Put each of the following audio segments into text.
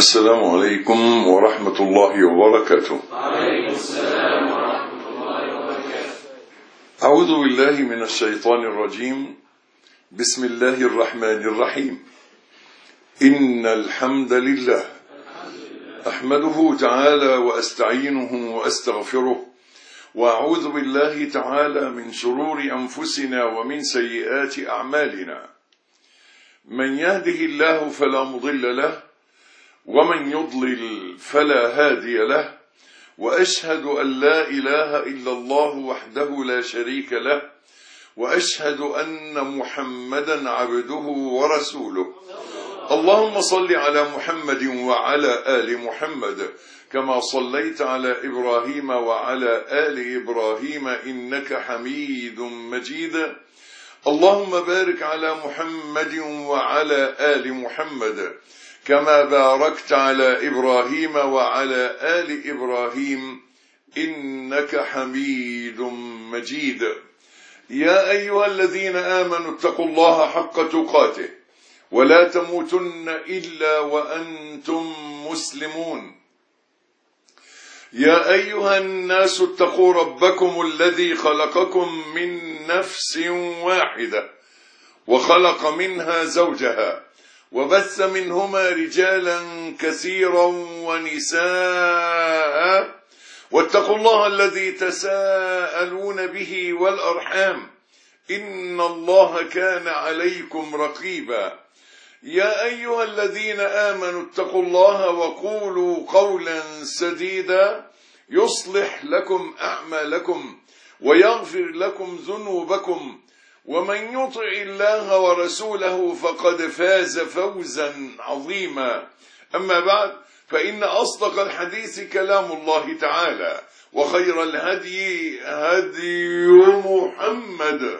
السلام عليكم ورحمة الله وبركاته. وعليكم السلام ورحمة الله وبركاته. أعوذ بالله من الشيطان الرجيم. بسم الله الرحمن الرحيم. إن الحمد لله أحمده تعالى وأستعينه وأستغفره، وأعوذ بالله تعالى من شرور أنفسنا ومن سيئات أعمالنا. من يهده الله فلا مضل له، ومن يضلل فلا هادي له، وأشهد أن لا إله إلا الله وحده لا شريك له، وأشهد أن محمدا عبده ورسوله. اللهم صل على محمد وعلى آل محمد كما صليت على إبراهيم وعلى آل إبراهيم إنك حميد مجيد. اللهم بارك على محمد وعلى آل محمد كما باركت على إبراهيم وعلى آل إبراهيم إنك حميد مجيد. يا أيها الذين آمنوا اتقوا الله حق تقاته ولا تموتن إلا وأنتم مسلمون. يا أيها الناس اتقوا ربكم الذي خلقكم من نفس واحدة وخلق منها زوجها وبث منهما رجالا كثيرا ونساء، واتقوا الله الذي تساءلون به والأرحام إن الله كان عليكم رقيبا. يا أيها الذين آمنوا اتقوا الله وقولوا قولا سديدا يصلح لكم أعمالكم ويغفر لكم ذنوبكم، ومن يطع الله ورسوله فقد فاز فوزا عظيما. أما بعد، فإن أصدق الحديث كلام الله تعالى، وخير الهدي هدي محمد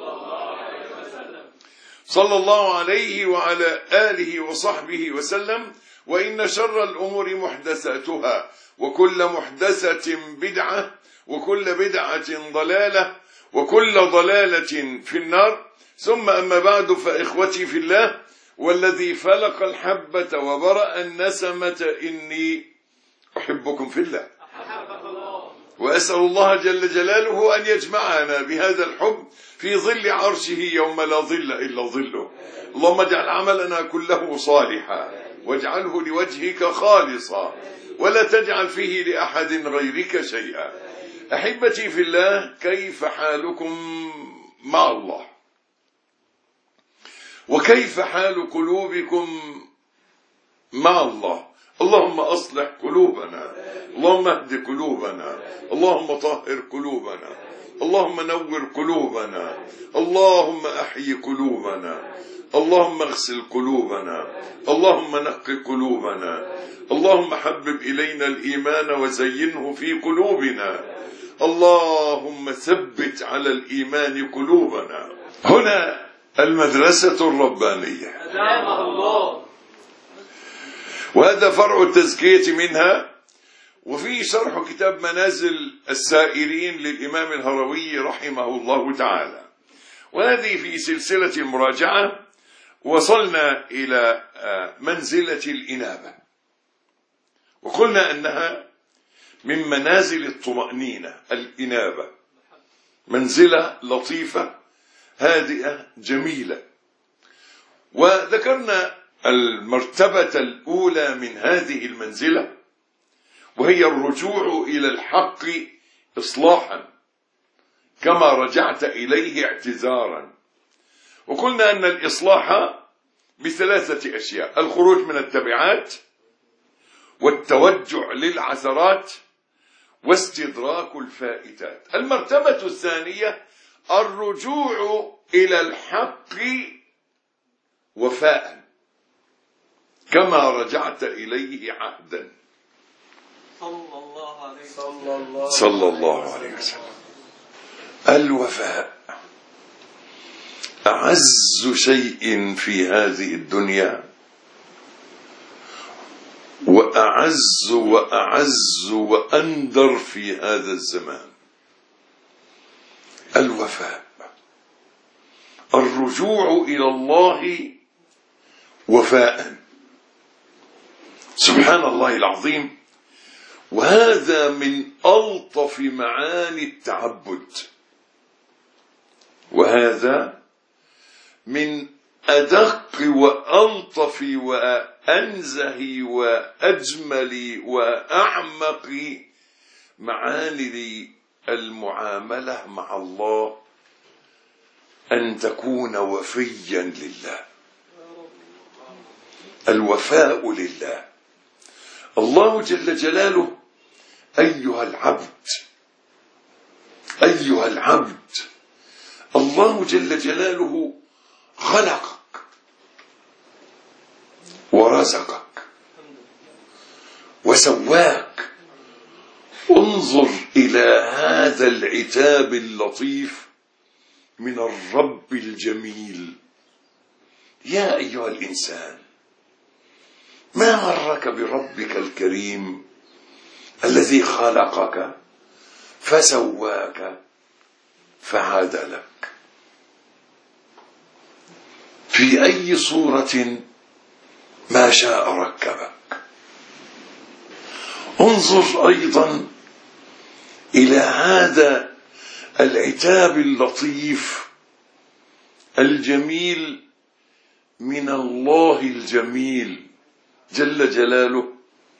صلى الله عليه وعلى آله وصحبه وسلم. وإن شر الأمور محدثاتها، وكل محدثة بدعة، وكل بدعة ضلالة، وكل ضلالة في النار. ثم أما بعد، فإخوتي في الله، والذي فلق الحبة وبرأ النسمة إني أحبكم في الله، وأسأل الله جل جلاله أن يجمعنا بهذا الحب في ظل عرشه يوم لا ظل إلا ظله. اللهم اجعل عملنا كله صالحا، واجعله لوجهك خالصا، ولا تجعل فيه لأحد غيرك شيئا. أحبتي في الله، كيف حالكم مع الله؟ وكيف حال قلوبكم مع الله؟ اللهم أصلح قلوبنا، اللهم اهد قلوبنا، اللهم طهر قلوبنا، اللهم نور قلوبنا، اللهم أحيي قلوبنا، اللهم اغسل قلوبنا، اللهم نقي قلوبنا، اللهم حبب إلينا الإيمان وزينه في قلوبنا، اللهم ثبت على الإيمان قلوبنا. هنا المدرسة الربانية، وهذا فرع التزكية منها. وفي شرح كتاب منازل السائرين للإمام الهروي رحمه الله تعالى، وهذه في سلسلة المراجعة. وصلنا إلى منزلة الإنابة، وقلنا أنها من منازل الطمأنينة. الإنابة منزلة لطيفة هادئة جميلة. وذكرنا المرتبة الأولى من هذه المنزلة، وهي الرجوع إلى الحق إصلاحا كما رجعت إليه اعتذارا. وقلنا أن الإصلاح بثلاثة أشياء: الخروج من التبعات، والتوجع للعثرات، واستدراك الفائتات. المرتبة الثانية الرجوع إلى الحق وفاء كما رجعت إليه عهدا صلى الله عليه وسلم. الوفاء أعز شيء في هذه الدنيا، وأعز وأعز وأندر في هذا الزمان. الوفاء، الرجوع إلى الله وفاء. سبحان الله العظيم. وهذا من ألطف معاني التعبد، وهذا من أدق وألطف وأنزه وأجمل وأعمق معاني المعاملة مع الله، أن تكون وفيا لله. الوفاء لله. الله جل جلاله أيها العبد، أيها العبد، الله جل جلاله خلقك ورزقك وسواك. انظر إلى هذا العتاب اللطيف من الرب الجميل. يا أيها الإنسان، ما غرك بربك الكريم الذي خلقك فسواك فعدلك في أي صورة ما شاء ركبك. انظر أيضا إلى هذا العتاب اللطيف الجميل من الله الجميل جل جلاله.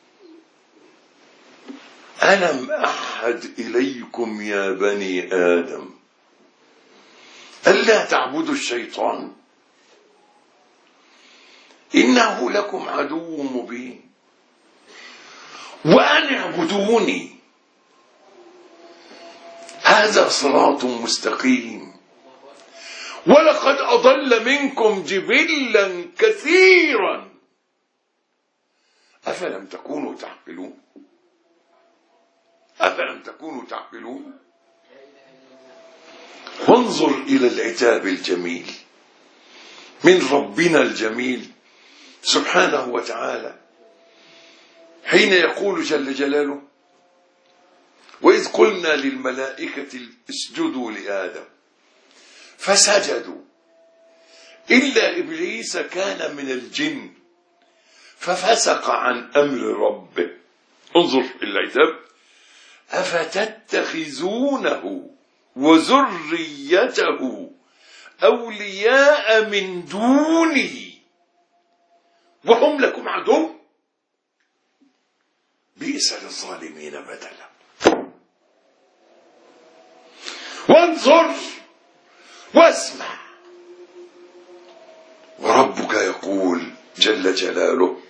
ألم أعهد إليكم يا بني آدم ألا تعبدوا الشيطان إنه لكم عدو مبين وأن اعبدوني هذا صراط مستقيم. ولقد أضل منكم جبلا كثيرا أفلم تكونوا تعقلون. أفلم تكونوا تعقلون. وانظر إلى العتاب الجميل من ربنا الجميل سبحانه وتعالى حين يقول جل جلاله: وإذ قلنا للملائكة اسجدوا لآدم فسجدوا إلا إبليس كان من الجن ففسق عن أمر ربه. انظر العتاب: أفتتخذونه وذريته أولياء من دوني وهم لكم عدو بئس للظالمين بدلا. وانظر واسمع، وربك يقول جل جلاله: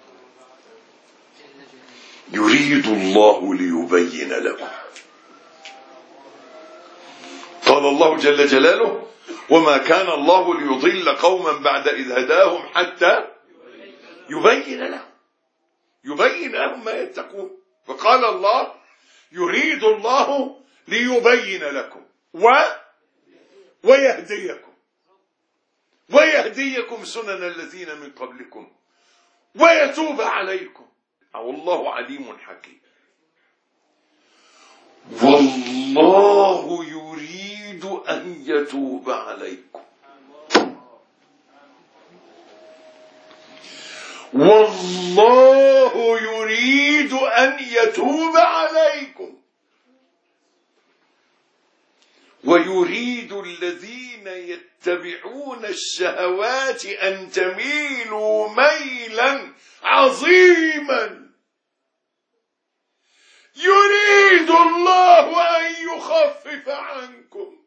يريد الله ليبين لكم. قال الله جل جلاله: وما كان الله ليضل قوما بعد إذ هداهم حتى يبين لهم ما يتقون. فقال الله: يريد الله ليبين لكم ويهديكم سنن الذين من قبلكم ويتوب عليكم والله عليم حكيم. والله يريد أن يتوب عليكم. والله يريد أن يتوب عليكم ويريد الذين يتبعون الشهوات أن تميلوا ميلا عظيما. يريد الله أن يخفف عنكم.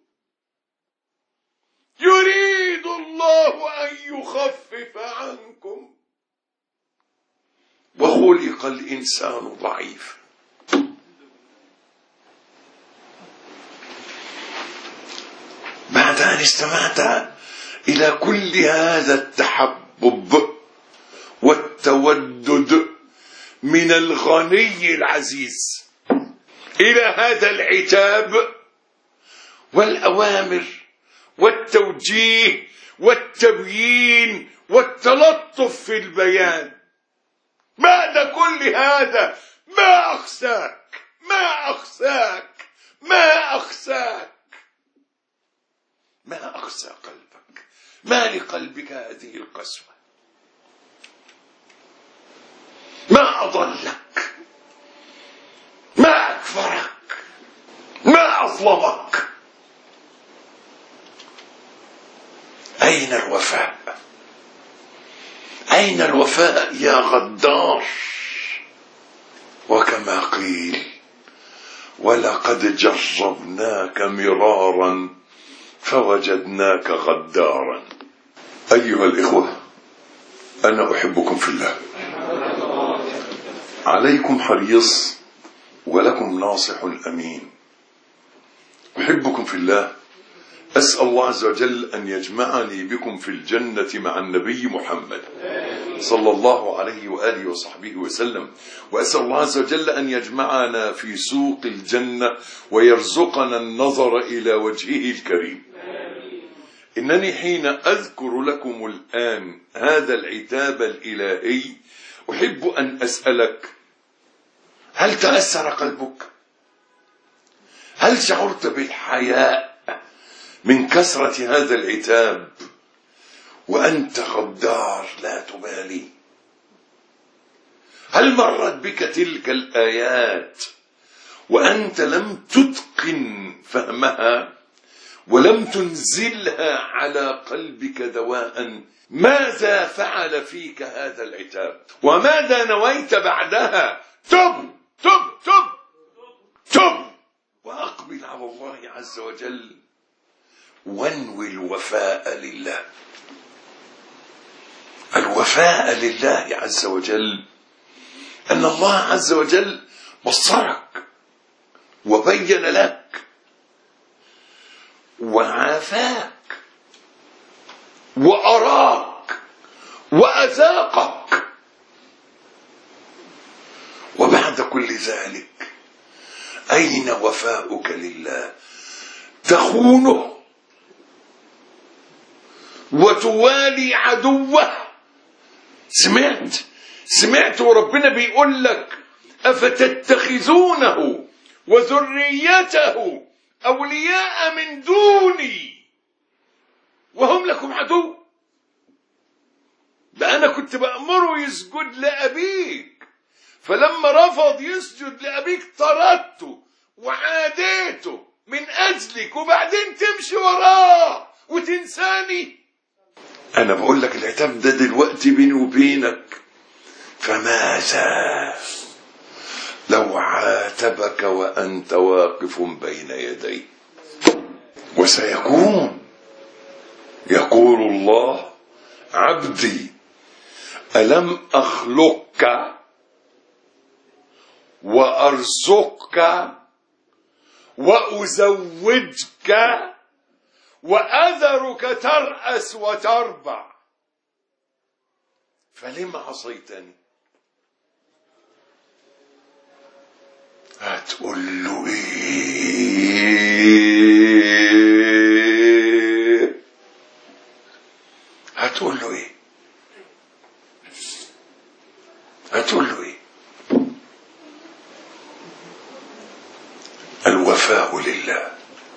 يريد الله أن يخفف عنكم. وخلق الإنسان ضعيفا. بعد أن استمعت إلى كل هذا التحبب والتودد من الغني العزيز إلى هذا العتاب والأوامر والتوجيه والتبيين والتلطف في البيان، بعد كل هذا ما أخساك ما أخساك ما أخساك ما أخسى قلبك. ما لقلبك هذه القسوة؟ ما أضلك، ما أكفرك، ما أظلمك. أين الوفاء؟ أين الوفاء يا غدار؟ وكما قيل ولقد جربناك مرارا فوجدناك غدارا. أيها الإخوة، أنا أحبكم في الله، عليكم حريص ولكم ناصح أمين. أحبكم في الله، أسأل الله عز وجل أن يجمعني بكم في الجنة مع النبي محمد صلى الله عليه وآله وصحبه وسلم، وأسأل الله عز وجل أن يجمعنا في سوق الجنة ويرزقنا النظر إلى وجهه الكريم. إنني حين أذكر لكم الآن هذا العتاب الإلهي أحب أن أسألك: هل تأثر قلبك؟ هل شعرت بالحياء من كثرة هذا العتاب وأنت غدار لا تبالي؟ هل مرت بك تلك الآيات وأنت لم تتقن فهمها ولم تنزلها على قلبك دواء؟ ماذا فعل فيك هذا العتاب؟ وماذا نويت بعدها؟ تب تب تب تب وأقبل على الله عز وجل وانوي الوفاء لله. الوفاء لله عز وجل أن الله عز وجل بصرك وبين لك وعافاك وأراك وأذاقك، وبعد كل ذلك أين وفاؤك لله؟ تخونه وتوالي عدوه. سمعت وربنا بيقول لك: أفتتخذونه وذريته أولياء من دوني وهم لكم عدو. ده أنا كنت بأمره يسجد لأبيك، فلما رفض يسجد لأبيك طردته وعاديته من أجلك، وبعدين تمشي وراه وتنساني. أنا بقول لك العتاب ده دلوقتي بيني وبينك، فماذا لو عاتبك وأنت واقف بين يديه؟ وسيكون يقول الله: عبدي ألم أخلقك وأرزقك وأزوجك وأذرك ترأس وتربع، فلم عصيتني؟ هتقول له ايه؟ هتقول له ايه؟ هتقول له ايه؟ الوفاء لله،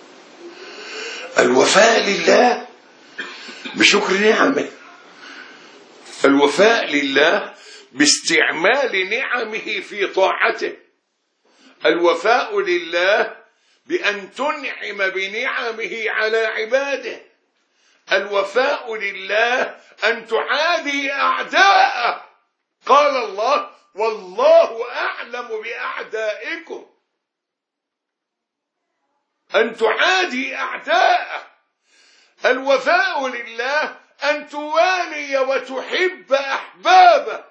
الوفاء لله بشكر نعمه، الوفاء لله باستعمال نعمه في طاعته، الوفاء لله بأن تنعم بنعمه على عباده، الوفاء لله أن تعادي أعداءه. قال الله: والله أعلم بأعدائكم. أن تعادي أعداءه. الوفاء لله أن توالي وتحب أحبابه.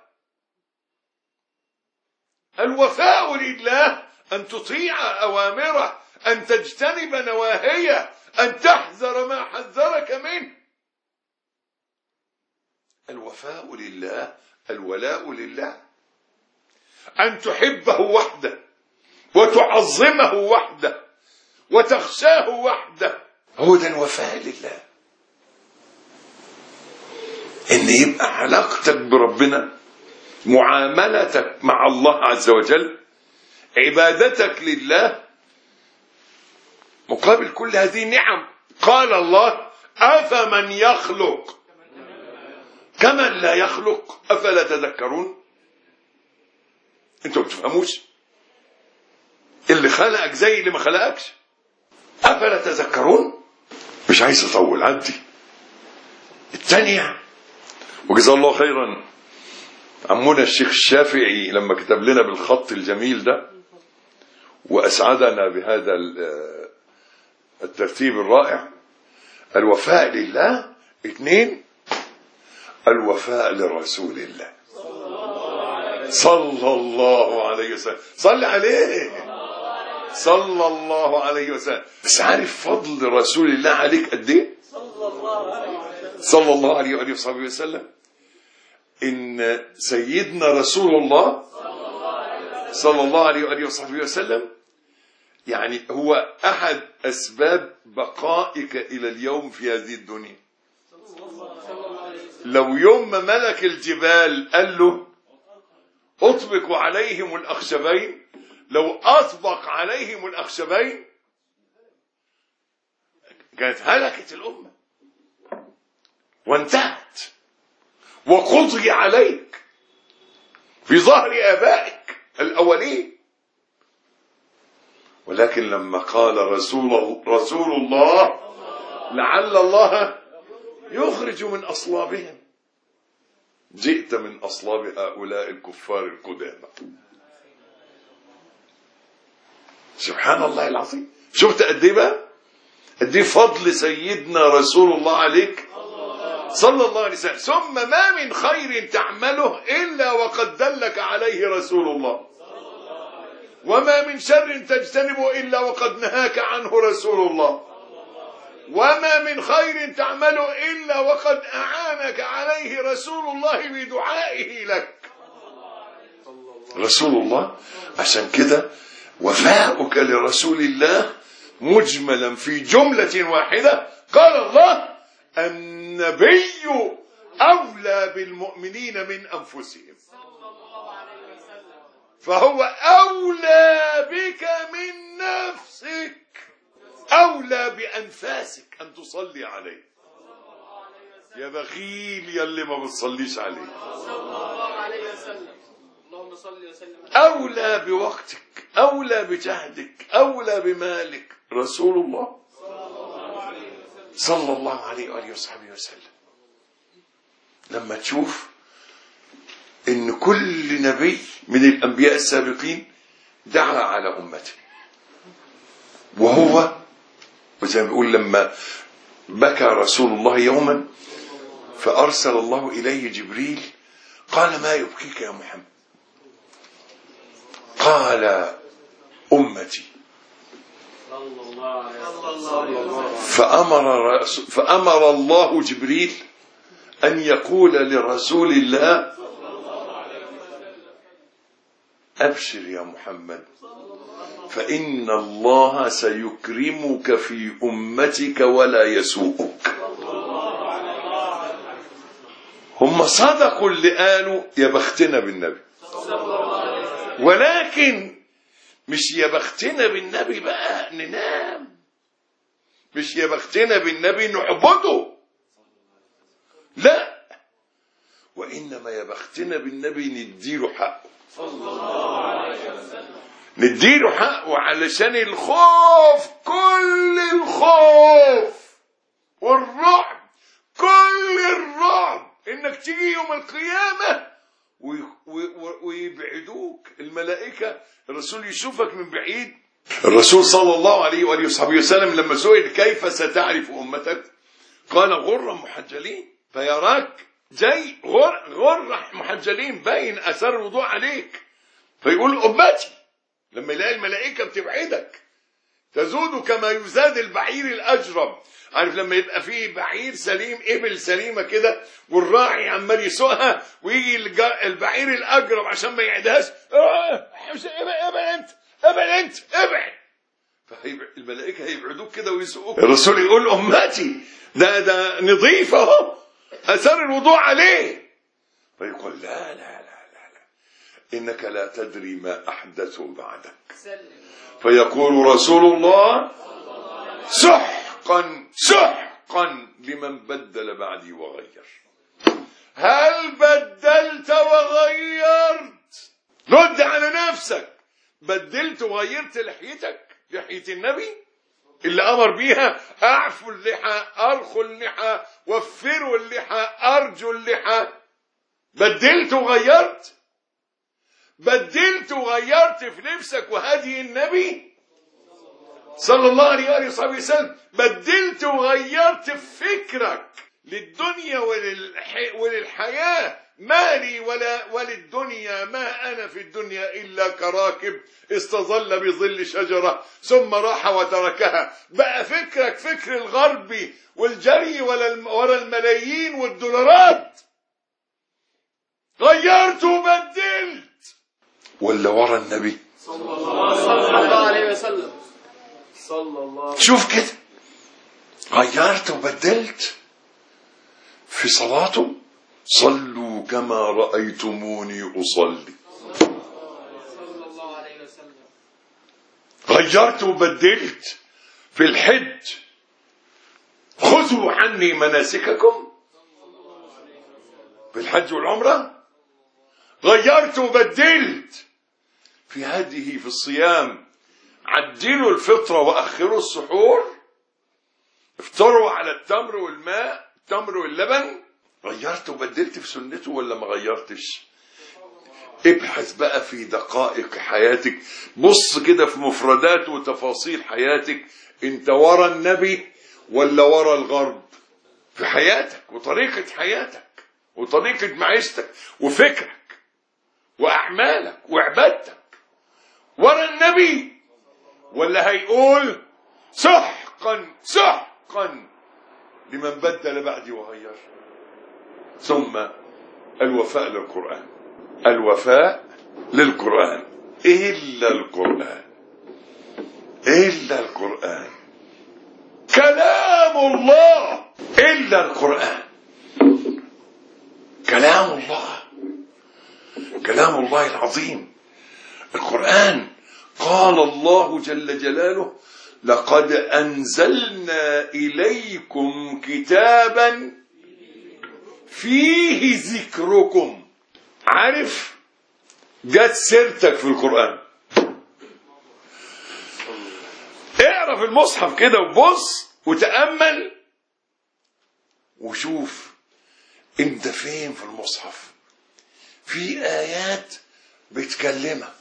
الوفاء لله أن تطيع أوامره، أن تجتنب نواهيه، أن تحذر ما حذرك منه. الوفاء لله الولاء لله، أن تحبه وحده وتعظمه وحده وتخشاه وحده. هو ده الوفاء لله، إن يبقى علاقتك بربنا، معاملتك مع الله عز وجل، عبادتك لله مقابل كل هذه النعم. قال الله: أفمن يخلق كمن لا يخلق أفلا تذكرون. انتوا ما بتفهموش؟ اللي خلقك زي اللي ما خلقكش. افلا تذكرون؟ مش عايز اطول، عدي. الثانيه، وجزاه الله خيرا عمونا الشيخ الشافعي لما كتب لنا بالخط الجميل ده واسعدنا بهذا الترتيب الرائع. الوفاء لله. 2، الوفاء لرسول الله صلى الله عليه وسلم. صل عليه صلى الله عليه وسلم. بس عارف فضل رسول الله عليك قد ايه؟ صلى الله عليه وآله وصحبه وسلم. إن سيدنا رسول الله صلى الله عليه وآله وصحبه وسلم يعني هو أحد أسباب بقائك إلى اليوم في هذه الدنيا. لو يوم ما ملك الجبال قال له أطبق عليهم الأخشبين، لو أطبق عليهم الأخشبين كانت هلكت الأمة وانتهت وقضي عليك في ظهر آبائك الأولين. ولكن لما قال رسول الله لعل الله يخرج من أصلابهم، جئت من أصلاب هؤلاء الكفار القدامى. سبحان الله العظيم. شفت قد ايه بقى؟ قد ايه فضل سيدنا رسول الله عليك صلى الله عليه وسلم. ثم ما من خير تعمله إلا وقد دلك عليه رسول الله، وما من شر تجتنبه إلا وقد نهاك عنه رسول الله، وما من خير تعمله إلا وقد أعانك عليه رسول الله بدعائه لك. رسول الله. عشان كده وفاؤك لرسول الله مجملا في جملة واحدة. قال الله النبي أولى بالمؤمنين من أنفسهم، فهو أولى بك من نفسك، أولى بأنفاسك أن تصلي عليه. يا بخيل يا اللي ما بتصليش عليه. أولى بوقتك، أولى بجهدك، أولى بمالك رسول الله صلى الله عليه وآله وصحبه وسلم. لما تشوف إن كل نبي من الأنبياء السابقين دعا على أمته، وهو وزي ما يقول لما بكى رسول الله يوما فأرسل الله إليه جبريل قال ما يبكيك يا محمد؟ قال أمتي. فأمر الله جبريل أن يقول لرسول الله أبشر يا محمد فإن الله سيكرمك في أمتك ولا يسوءك. هم صدقوا اللي قالوا يا بختنا بالنبي، ولكن مش يا بختنا بالنبي بقى ننام، مش يا بختنا بالنبي نعبده، لا، وإنما يا بختنا بالنبي نديله حقه، نديله حقه علشان الخوف، كل الخوف والرعب، كل الرعب انك تيجي يوم القيامة ويبعدوك الملائكة، الرسول يشوفك من بعيد. الرسول صلى الله عليه وآله وصحبه وسلم لما سئل كيف ستعرف أمتك قال غر محجلين، فيراك جاي غر محجلين باين أثر الوضوء عليك، فيقول أمتي. لما يلاقي الملائكة بتبعدك تزود كما يزاد البعير الأجرب. عارف لما يبقى فيه بعير سليم، إبل سليمة كده، والراعي عمال يسوقها ويجي البعير الأجرب عشان ما يعدهاش، ابعد انت ابعد، فالملائكة هيبعدوك كده ويسوقوك. الرسول يقول أمتي ده نظيف اهو أثر الوضوء عليه، فيقول لا لا لا لا لا إنك لا تدري ما أحدثوا بعدك، فيقول رسول الله سحقا سحقا لمن بدل بعدي وغير. هل بدلت وغيرت؟ رد على نفسك بدلت وغيرت لحيتك، لحية النبي اللي أمر بيها أعفوا اللحى، أرخوا اللحى، وفروا اللحى، أرجوا اللحى. بدلت وغيرت، بدلت وغيرت في لبسك وهدي النبي صلى الله عليه وآله وصحبه وسلم. بدلت وغيرت في فكرك للدنيا وللحياة. ما لي وللدنيا، ما أنا في الدنيا إلا كراكب استظل بظل شجرة ثم راح وتركها. بقى فكرك فكر الغربي والجري ورا الملايين والدولارات. غيرت وبدلت ولا ورا النبي صلى الله عليه وسلم. شوف كده، غيرت وبدلت في صلاته. صلوا كما رأيتموني أصلي. صلى الله عليه وسلم. غيرت وبدلت في الحج. خذوا عني مناسككم في الحج والعمرة. غيرت وبدلت في هديه في الصيام. عدلوا الفطرة وأخروا السحور. افطروا على التمر والماء، التمر واللبن. غيرت وبدلت في سنته ولا ما غيرتش؟ ابحث بقى في دقائق حياتك، بص كده في مفردات وتفاصيل حياتك. انت ورا النبي ولا ورا الغرب في حياتك وطريقة حياتك وطريقة معيشتك وفكرك وأعمالك وعبادتك؟ ورا النبي ولا هيقول سحقا سحقا لمن بدل بعدي وغير؟ ثم الوفاء للقرآن. الوفاء للقرآن. إلا القرآن، إلا القرآن كلام الله. إلا القرآن كلام الله، كلام الله العظيم. القرآن قال الله جل جلاله لقد أنزلنا إليكم كتابا فيه ذكركم. عارف جت سيرتك في القرآن. اعرف المصحف كده وبص وتأمل وشوف انت فين في المصحف. في آيات بتكلمك،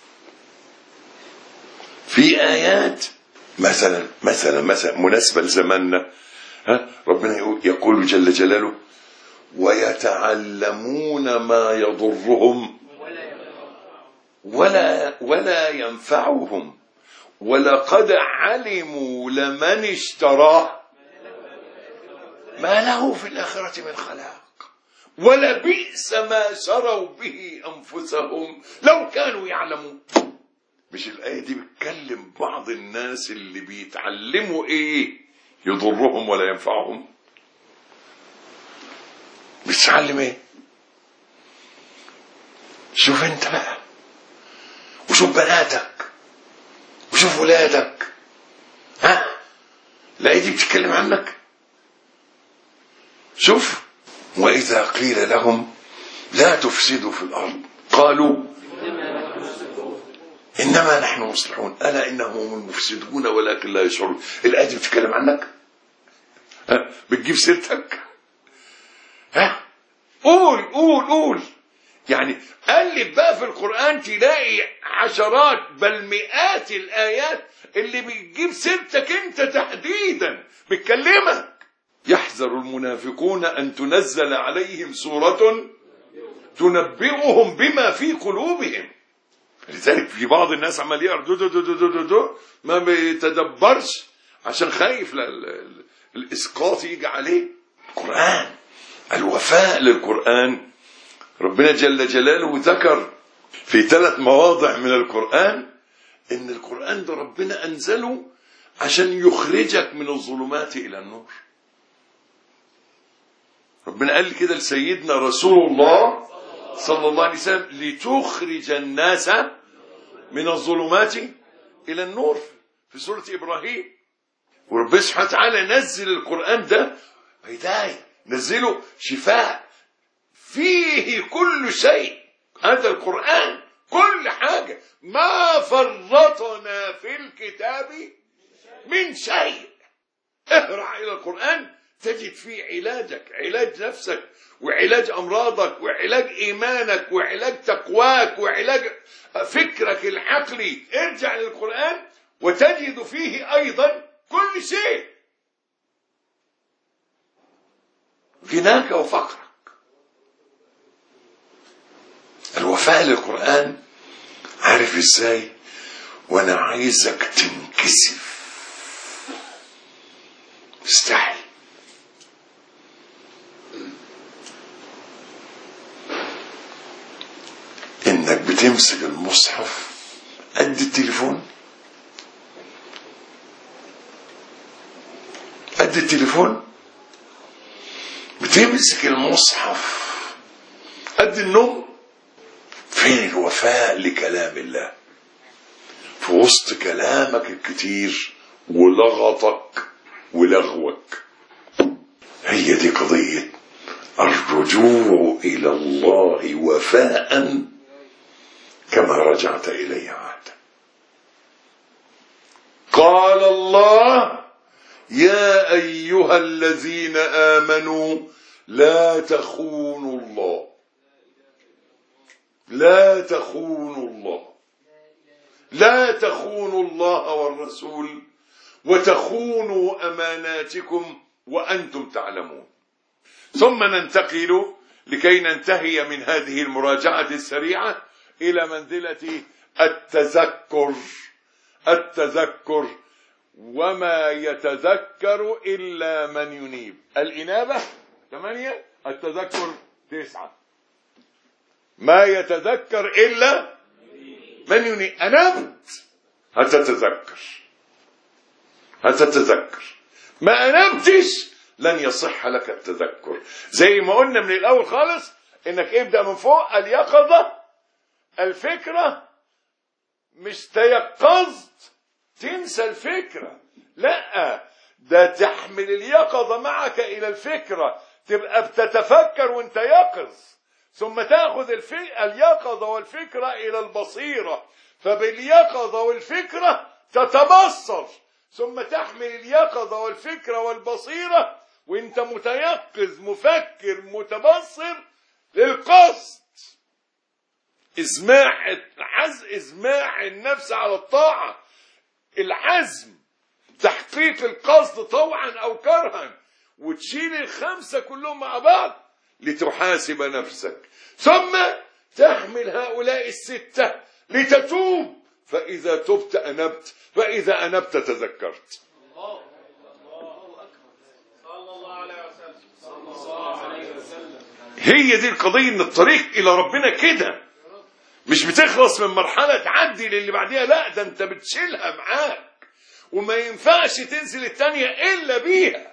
في آيات مثلا مناسبة لزماننا. ربنا يقول جل جلاله ويتعلمون ما يضرهم ولا ينفعهم ولقد علموا لمن اشتراه ما له في الآخرة من خلاق ولبئس ما شروا به أنفسهم لو كانوا يعلمون. مش الآية دي بتكلم بعض الناس اللي بيتعلموا ايه يضرهم ولا ينفعهم؟ بتتعلم ايه؟ شوف انت بقى وشوف بناتك وشوف ولادك. الآية دي بتتكلم عنك. شوف وإذا قيل لهم لا تفسدوا في الأرض قالوا إنما نحن مصلحون ألا إنهم هم المفسدون ولكن لا يشعرون. الآية دي بتتكلم عنك. بتجيب سيرتك. قول يعني قلب بقى في القرآن تلاقي عشرات بل مئات الآيات اللي بتجيب سيرتك انت تحديدا بتكلمك. يحذر المنافقون أن تنزل عليهم سورة تنبئهم بما في قلوبهم. لذلك في بعض الناس عمال يقرا دو ما بيتدبرش عشان خايف الإسقاط يجي عليه. القرآن الوفاء للقرآن. ربنا جل جلاله ذكر في 3 مواضع من القرآن إن القرآن ده ربنا أنزله عشان يخرجك من الظلمات إلى النور. ربنا قال كده لسيدنا رسول الله صلى الله عليه وسلم لتخرج الناس من الظلمات إلى النور في سورة إبراهيم. وربنا سبحانه وتعالى نزل القرآن ده هداية، نزله شفاء فيه كل شيء. هذا القرآن كل حاجة، ما فرطنا في الكتاب من شيء. اقرأ إلى القرآن تجد فيه علاجك، علاج نفسك، وعلاج أمراضك، وعلاج إيمانك، وعلاج تقواك، وعلاج فكرك العقلي. ارجع للقرآن وتجد فيه أيضا كل شيء، غناك وفقرك. الوفاء للقرآن عارف ازاي؟ وانا عايزك تنكسف، استحي. انك بتمسك المصحف قد التليفون، قد التليفون، بتمسك المصحف قد النوم. فين الوفاء لكلام الله في وسط كلامك الكتير ولغطك ولغوك؟ هي دي قضية الرجوع إلى الله وفاء كما رجعت إليه عهدا. قال الله: يا أيها الذين آمنوا لا تخونوا الله، لا تخونوا الله، لا تخونوا الله والرسول وتخونوا أماناتكم وأنتم تعلمون. ثم ننتقل لكي ننتهي من هذه المراجعة السريعة إلى منزلة التذكر. التذكر، وما يتذكر إلا من ينيب. الإنابة 8، التذكر 9. ما يتذكر إلا من ينيب. أنبت هتتذكر، هتتذكر. ما أنبتش لن يصح لك التذكر. زي ما قلنا من الأول خالص إنك ابدأ من فوق. اليقظة، الفكرة، مش تيقظت تنسى الفكرة، لا، ده تحمل اليقظة معك إلى الفكرة، تبقى بتتفكر وانت يقظ، ثم تأخذ اليقظة والفكرة إلى البصيرة، فباليقظة والفكرة تتبصر، ثم تحمل اليقظة والفكرة والبصيرة وانت متيقظ مفكر متبصر للقصد. إزماع النفس على الطاعة، العزم، تحقيق القصد طوعا أو كرها، وتشيل ال5 كلهم مع بعض لتحاسب نفسك، ثم تحمل هؤلاء ال6 لتتوب، فإذا تبت أنبت، فإذا أنبت تذكرت. هي دي القضية، ان الطريق إلى ربنا كده، مش بتخلص من مرحلة تعدي للي بعدها، لا، ده انت بتشيلها معاك، وما ينفعش تنزل التانية إلا بيها.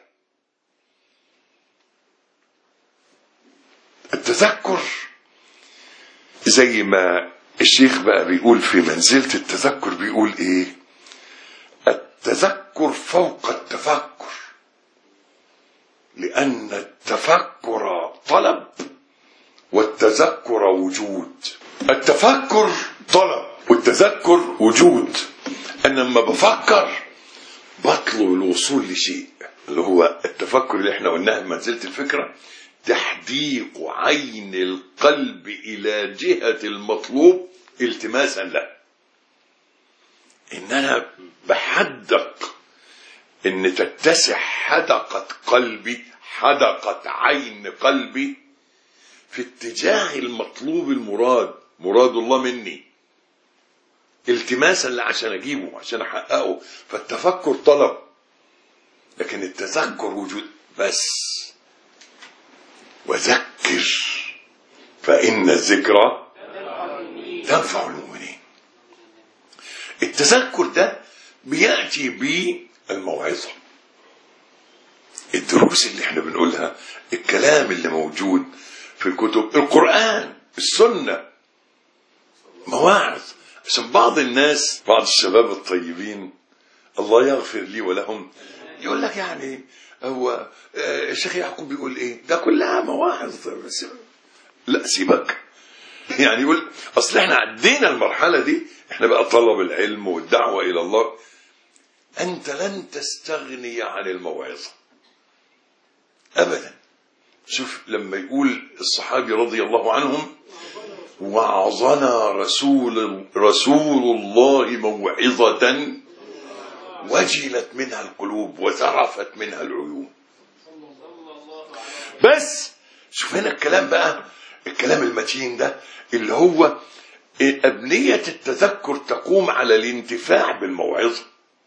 التذكر زي ما الشيخ بقى بيقول في منزلة التذكر، بيقول ايه؟ التذكر فوق التفكر، لأن التفكر طلب والتذكر وجود. التفكر طلب والتذكر وجود. أنا لما بفكر بطلب الوصول لشيء، اللي هو التفكر اللي احنا قلناه منزلة الفكرة، تحديق عين القلب إلى جهة المطلوب التماسا له. إن أنا بحدق إن تتسع حدقة قلبي، حدقة عين قلبي في اتجاه المطلوب المراد، مراد الله مني، التماسا عشان أجيبه، عشان أحققه. فالتفكر طلب، لكن التذكر وجود بس. وذكر فإن الذكرى تنفع المؤمنين. التذكر ده بيأتي بالموعظة، الدروس اللي احنا بنقولها، الكلام اللي موجود في الكتب، القرآن، السنة، مواعظ. عشان بعض الناس، بعض الشباب الطيبين الله يغفر لي ولهم، يقول لك يعني هو الشيخ يعقوب بيقول ايه؟ ده كلها مواعظ. لا، سيبك، يعني يقول اصل احنا عدينا المرحلة دي، احنا بقى طلب العلم والدعوة الى الله. انت لن تستغني عن الموعظة ابدا. شوف لما يقول الصحابي رضي الله عنهم: وعظنا رسول الله موعظة وجلت منها القلوب وذرفت منها العيون. بس شوف هنا الكلام بقى، الكلام المتين ده اللي هو أبنية التذكر تقوم على الانتفاع بالموعظة،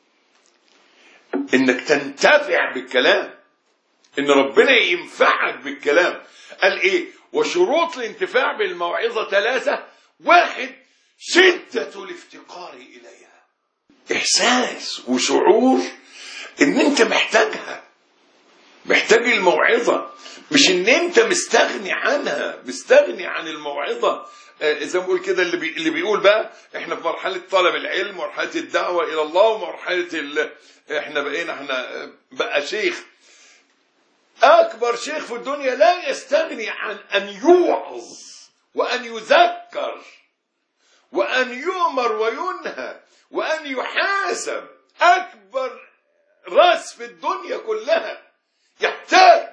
انك تنتفع بالكلام، ان ربنا ينفعك بالكلام. قال ايه؟ وشروط الانتفاع بالموعظة 3: 1 شدة الافتقار اليها، احساس وشعور ان انت محتاجها، محتاج الموعظة، مش ان انت مستغني عنها، مستغني عن الموعظة. زي ما بقول كده اللي بيقول بقى احنا في مرحلة طلب العلم، مرحلة الدعوة الى الله، ومرحلة احنا بقى شيخ. اكبر شيخ في الدنيا لا يستغني عن ان يوعظ وان يذكر وان يؤمر وينهى وان يحاسب. اكبر راس في الدنيا كلها يحتاج،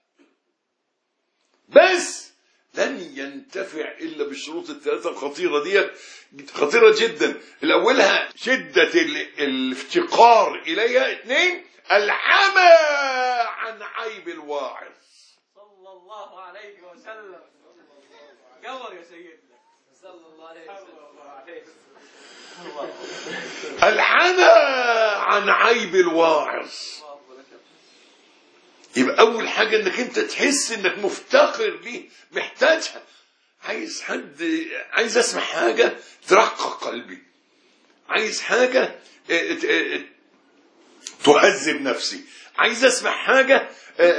بس لن ينتفع الا بالشروط الثلاثه الخطيره دي، خطيره جدا. الاولها شده الافتقار اليها. 2 العمى عن عيب الواعظ صلى الله عليه وسلم. قمر يا سيدنا صلى الله عليه وسلم. العمى عن عيب الواعظ. يبقى اول حاجه انك انت تحس انك مفتقر ليه، محتاجها. عايز اسمع حاجه ترقق قلبي، عايز حاجه تهذب نفسي، عايز اسمع حاجه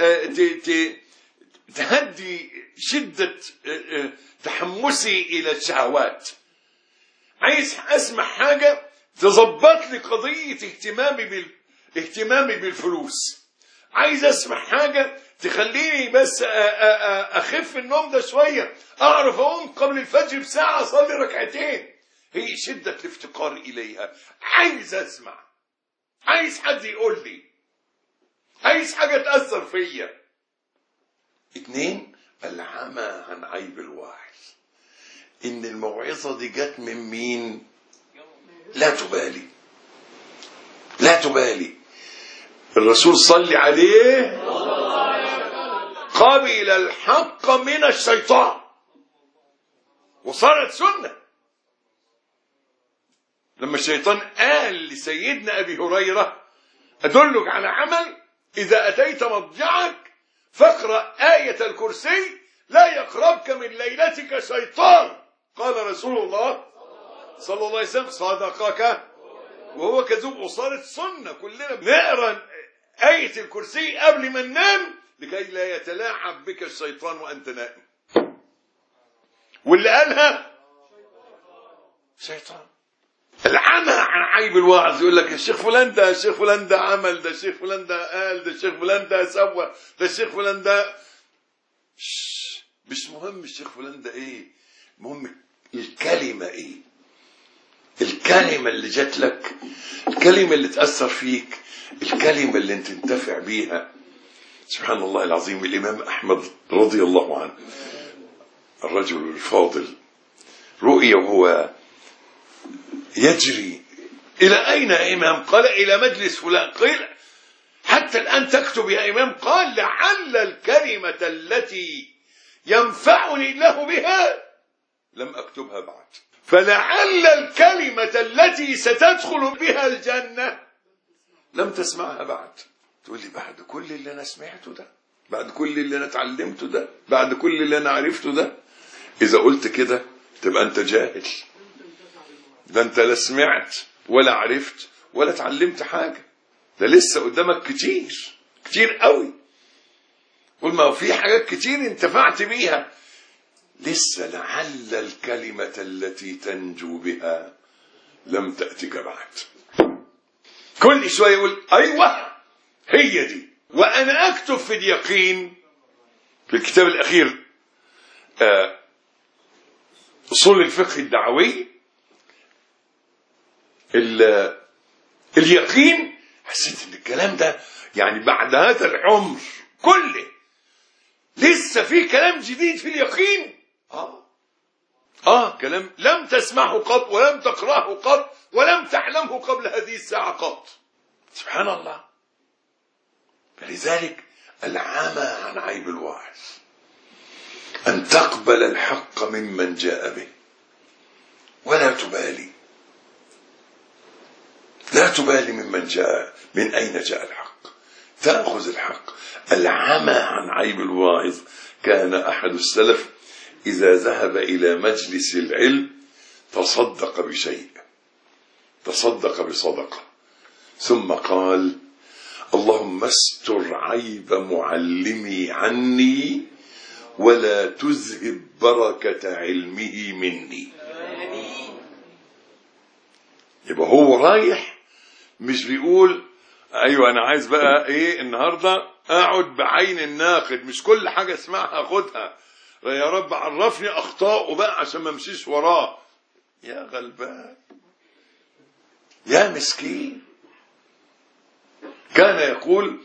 تهدي شده تحمسي الى الشهوات، عايز اسمع حاجه تظبط لي قضيه اهتمامي بالفلوس، عايز اسمع حاجه تخليني بس اخف النوم ده شويه، اعرف اقوم قبل الفجر بساعه اصلي ركعتين. هي شده الافتقار اليها. عايز اسمع، عايز حد يقول لي، عايز حاجه تاثر فيا. 2 العمى عن عيب الواعظ، ان الموعظه دي جت من مين؟ لا تبالي، لا تبالي. الرسول صلي عليه قبل الحق من الشيطان وصارت سنة. لما الشيطان قال لسيدنا أبي هريرة: أدلك على عمل إذا أتيت مضجعك فاقرأ آية الكرسي لا يقربك من ليلتك شيطان. قال رسول الله صلى الله عليه وسلم: صدقك وهو كذوب. وصارت سنة كلنا بنقرأ آية الكرسي قبل ما ننام لكي لا يتلاعب بك الشيطان وأنت نائم. واللي قالها شيطان. العمى عن عيب الواعظ، يقول لك الشيخ فلان ده، الشيخ فلان ده عمل، ده الشيخ فلان ده قال، ده الشيخ فلان ده سوى، ده الشيخ فلان ده. مش مهم الشيخ فلان ده ايه، مهم الكلمة ايه، الكلمة اللي جات لك، الكلمة اللي تأثر فيك، الكلمة اللي انت تنتفع بيها. سبحان الله العظيم. الإمام أحمد رضي الله عنه الرجل الفاضل رؤيا وهو يجري. إلى أين يا إمام؟ قال: إلى مجلس فلان. قيل: حتى الآن تكتب يا إمام؟ قال: لعل الكلمة التي ينفعني الله بها لم أكتبها بعد، فلعل الكلمة التي ستدخل بها الجنة لم تسمعها بعد. تقول لي: بعد كل اللي أنا سمعته ده، بعد كل اللي أنا اتعلمته ده، بعد كل اللي أنا عرفته ده؟ إذا قلت كده تبقى أنت جاهل، ده أنت لا سمعت ولا عرفت ولا اتعلمت حاجة، ده لسه قدامك كتير كتير قوي. قول: ما هو في حاجات كتير انتفعت بيها لسه، لعل الكلمة التي تنجو بها لم تأتك بعد. كل شوية يقول: أيوة هي دي. وأنا أكتب في اليقين في الكتاب الأخير أصول الفقه الدعوي اليقين. حسيت ان الكلام ده يعني بعد هذا العمر كله لسه في كلام جديد في اليقين. كلام لم تسمعه قط ولم تقرأه قط ولم تعلمه قبل هذه الساعة قط. سبحان الله. فلذلك العمى عن عيب الواعظ أن تقبل الحق ممن جاء به ولا تبالي، لا تبالي ممن جاء، من أين جاء الحق، تأخذ الحق. العمى عن عيب الواعظ. كان أحد السلف إذا ذهب إلى مجلس العلم تصدق بشيء، تصدق بصدقة، ثم قال: اللهم استر عيب معلمي عني ولا تذهب بركة علمه مني. يبقى هو رايح مش بيقول ايوه انا عايز بقى ايه النهارده اقعد بعين الناقد، مش كل حاجه اسمعها اخدها، يا رب عرفني اخطائه بقى عشان ما امشيش وراه. يا غلبان، يا مسكين. كان يقول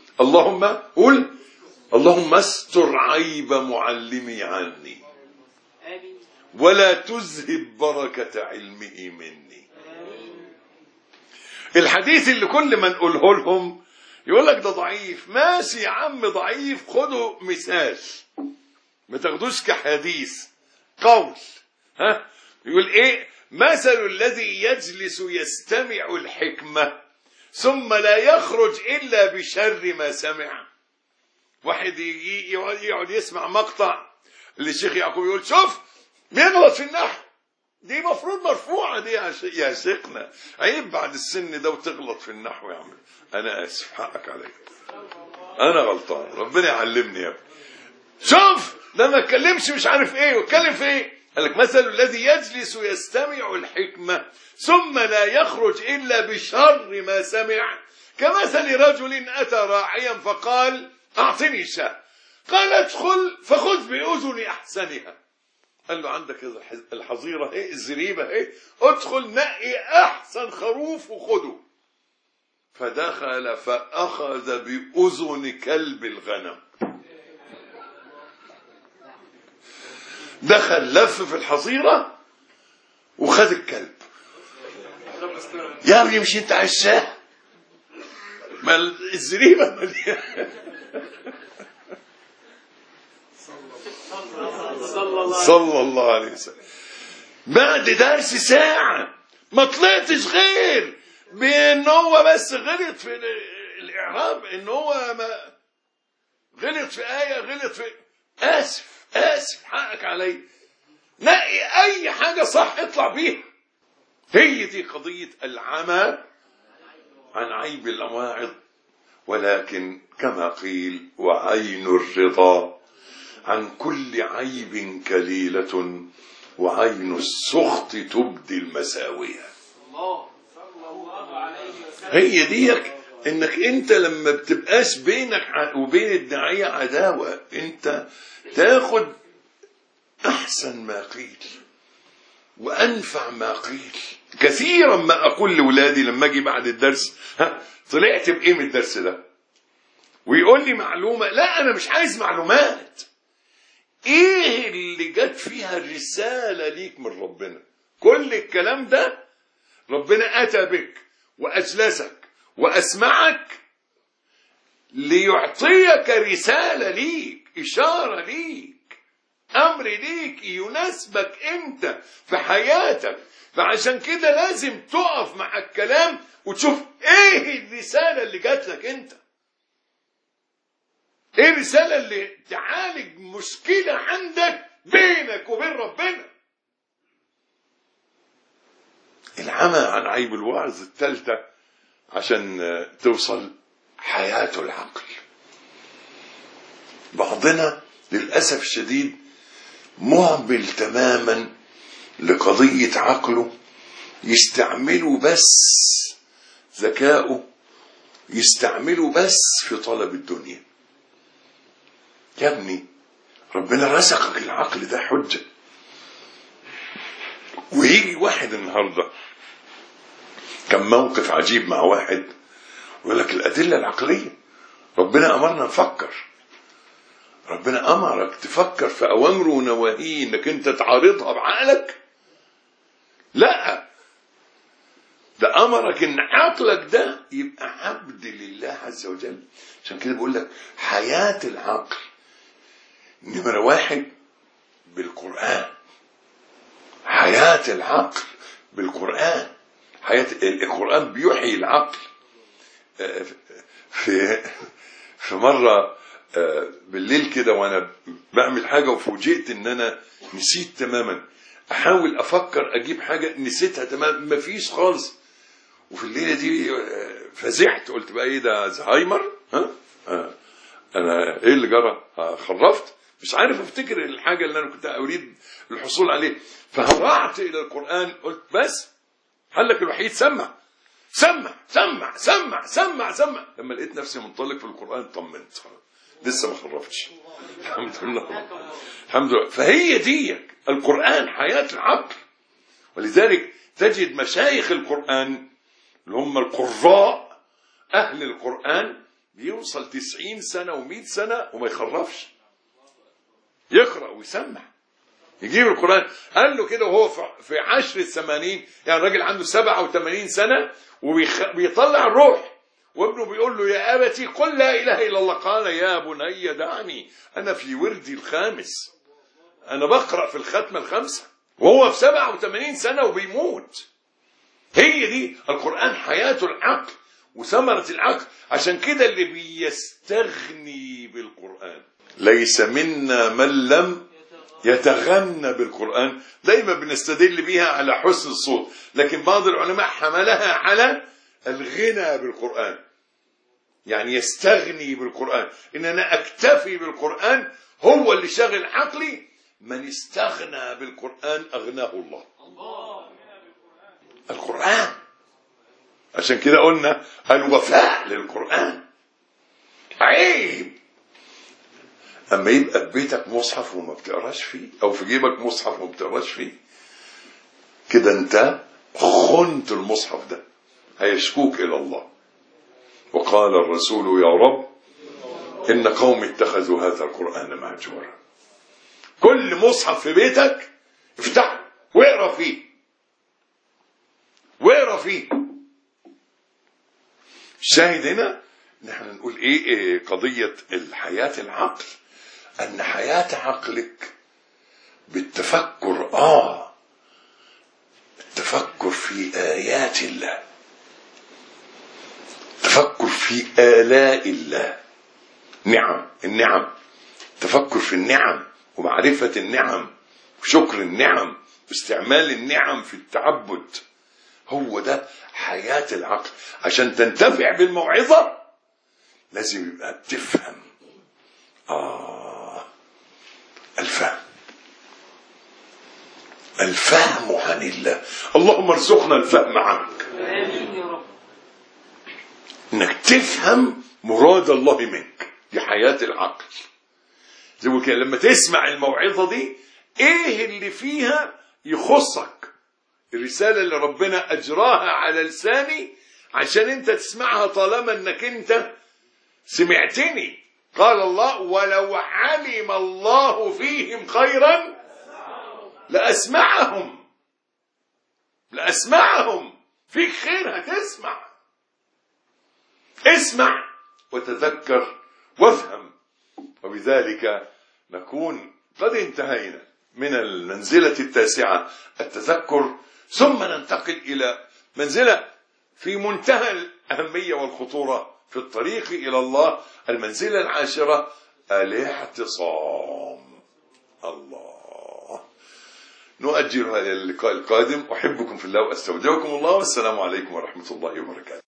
اللهم استر عيب معلمي عني ولا تذهب بركة علمه مني. الحديث اللي كل ما نقوله لهم يقول لك ده ضعيف. ماشي يا عم ضعيف، خدوا مثال، ما تاخدوش كحديث قول. يقول ايه؟ مثل الذي يجلس يستمع الحكمة ثم لا يخرج إلا بشر ما سمع. واحد يجي يقعد يسمع مقطع للشيخ يعقوب يقول شوف بيغلط في النحو، دي مفروض مرفوعة دي يا شيخنا، عيب بعد السن ده وتغلط في النحو يا عم. أنا آسف، حقك عليك، أنا غلطان، ربنا يعلمني يا ابني. شوف ده ما اتكلمش مش عارف ايه واتكلم في ايه. قال لك مثل الذي يجلس يستمع الحكمة ثم لا يخرج إلا بشر ما سمع كمثل رجل أتى راعيا فقال أعطني شاة، قال ادخل فخذ بأذن أحسنها. قال له عندك الحظيرة ايه، الزريبة ايه، ادخل نقي أحسن خروف وخده. فدخل فأخذ بأذن كلب الغنم. دخل لف في الحظيرة وخد الكلب. يا ابني مش انت عايز شاه؟ ما الزريبة مليانة. صلى الله عليه وسلم. بعد درس ساعة ما طلعتش غير بان هو بس غلط في الاعراب، ان هو ما غلط في آية، غلط في آسف حقك علي، نقي أي حاجة صح اطلع بيها. هي دي قضية العمى عن عيب الواعظ. ولكن كما قيل وعين الرضا عن كل عيب كليلة وعين السخط تبدي المساوية. هي ديك انك انت لما بتبقاش بينك وبين الداعية عداوة، انت تاخد احسن ما قيل وانفع ما قيل. كثيرا ما اقول لاولادي لما اجي بعد الدرس طلعت بايه من الدرس ده، ويقول لي معلومة، لا انا مش عايز معلومات، ايه اللي جت فيها الرسالة ليك من ربنا. كل الكلام ده ربنا اتى بك واجلسك واسمعك ليعطيك رسالة ليك، اشارة ليك، امر ليك يناسبك انت في حياتك. فعشان كده لازم تقف مع الكلام وتشوف ايه الرسالة اللي جات لك انت، ايه الرسالة اللي تعالج مشكلة عندك بينك وبين ربنا. العمى عن عيب الوعظ الثالثة عشان توصل حياة العقل. بعضنا للأسف الشديد مهمل تماما لقضية عقله، يستعمله بس ذكاؤه، يستعمله بس في طلب الدنيا. يا ابني ربنا رزقك العقل ده حجة، ويجي واحد النهارده، كان موقف عجيب مع واحد ويقول لك الأدلة العقلية، ربنا أمرنا نفكر، ربنا أمرك تفكر في أوامره ونواهيه، إنك أنت تعارضها بعقلك؟ لا، ده أمرك إن عقلك ده يبقى عبد لله عز وجل. عشان كده بقول لك حياة العقل نمرة واحد بالقرآن، حياة العقل بالقرآن. حياة القرآن بيحيي العقل. في مرة بالليل كده وانا بعمل حاجة وفوجئت ان انا نسيت تماما، احاول افكر اجيب حاجة نسيتها تماما، مفيش خالص. وفي الليلة دي فزعت، قلت بقى ايه ده، زهايمر؟ انا ايه اللي جرى؟ خرفت، مش عارف افتكر الحاجة اللي انا كنت اريد الحصول عليه. فهرعت الى القرآن، قلت بس حلك الوحيد سمع سمع سمع سمع سمع سمع. لما لقيت نفسي منطلق في القرآن طمنت، لسه ما خرفتش، الحمد لله الحمد لله. فهي دي القرآن حياة العقل. ولذلك تجد مشايخ القرآن اللي هم القراء أهل القرآن بيوصل 90 سنة و100 سنة وما يخرفش، يقرأ ويسمع، يجيب القرآن. قال له كده وهو في 10 80، يعني راجل عنده 87 سنة وبيطلع الروح، وابنه بيقول له يا أبتي قل لا إله إلا الله. قال يا بني دعني أنا في وردي الخامس، أنا بقرأ في الختمة الخامسة، وهو في 87 سنة وبيموت. هي دي القرآن حياة العقل وثمرة العقل. عشان كده اللي بيستغني بالقرآن ليس منا من لم يتغنى بالقرآن. دايما بنستدل بيها على حسن الصوت، لكن بعض العلماء حملها على الغنى بالقرآن، يعني يستغني بالقرآن، إن أنا أكتفي بالقرآن هو اللي شاغل عقلي. من استغنى بالقرآن أغناه الله. القرآن. عشان كده قلنا الوفاء للقرآن. عيب أما يبقى في بيتك مصحف وما بتقراش فيه، أو في جيبك مصحف وما بتقراش فيه، كده أنت خنت المصحف ده، هيشكوك إلى الله. وقال الرسول يا رب إن قوم اتخذوا هذا القرآن مهجورا. كل مصحف في بيتك افتح واقرا فيه، واقرا فيه. الشاهد هنا نحن نقول ايه قضية الحياة العقل، ان حياة عقلك بالتفكر، التفكر في آيات الله، تفكر في آلاء الله، النعم، تفكر في النعم ومعرفة النعم وشكر النعم واستعمال النعم في التعبد. هو ده حياة العقل. عشان تنتفع بالموعظة لازم يبقى بتفهم. الفهم عن الله. اللهم ارزقنا الفهم عنك، انك تفهم مراد الله منك. دي حياة العقل. زي ما كده لما تسمع الموعظة دي، ايه اللي فيها يخصك؟ الرسالة اللي ربنا اجراها على لساني عشان انت تسمعها، طالما انك انت سمعتني. قال الله ولو علم الله فيهم خيرا لأسمعهم. فيك خير هتسمع. اسمع وتذكر وافهم. وبذلك نكون قد انتهينا من المنزلة التاسعة، التذكر، ثم ننتقل إلى منزلة في منتهى الأهمية والخطورة في الطريق إلى الله، المنزلة العاشرة، الاعتصام. الله. نؤجل هذا اللقاء القادم. أحبكم في الله وأستودعكم الله، والسلام عليكم ورحمة الله وبركاته.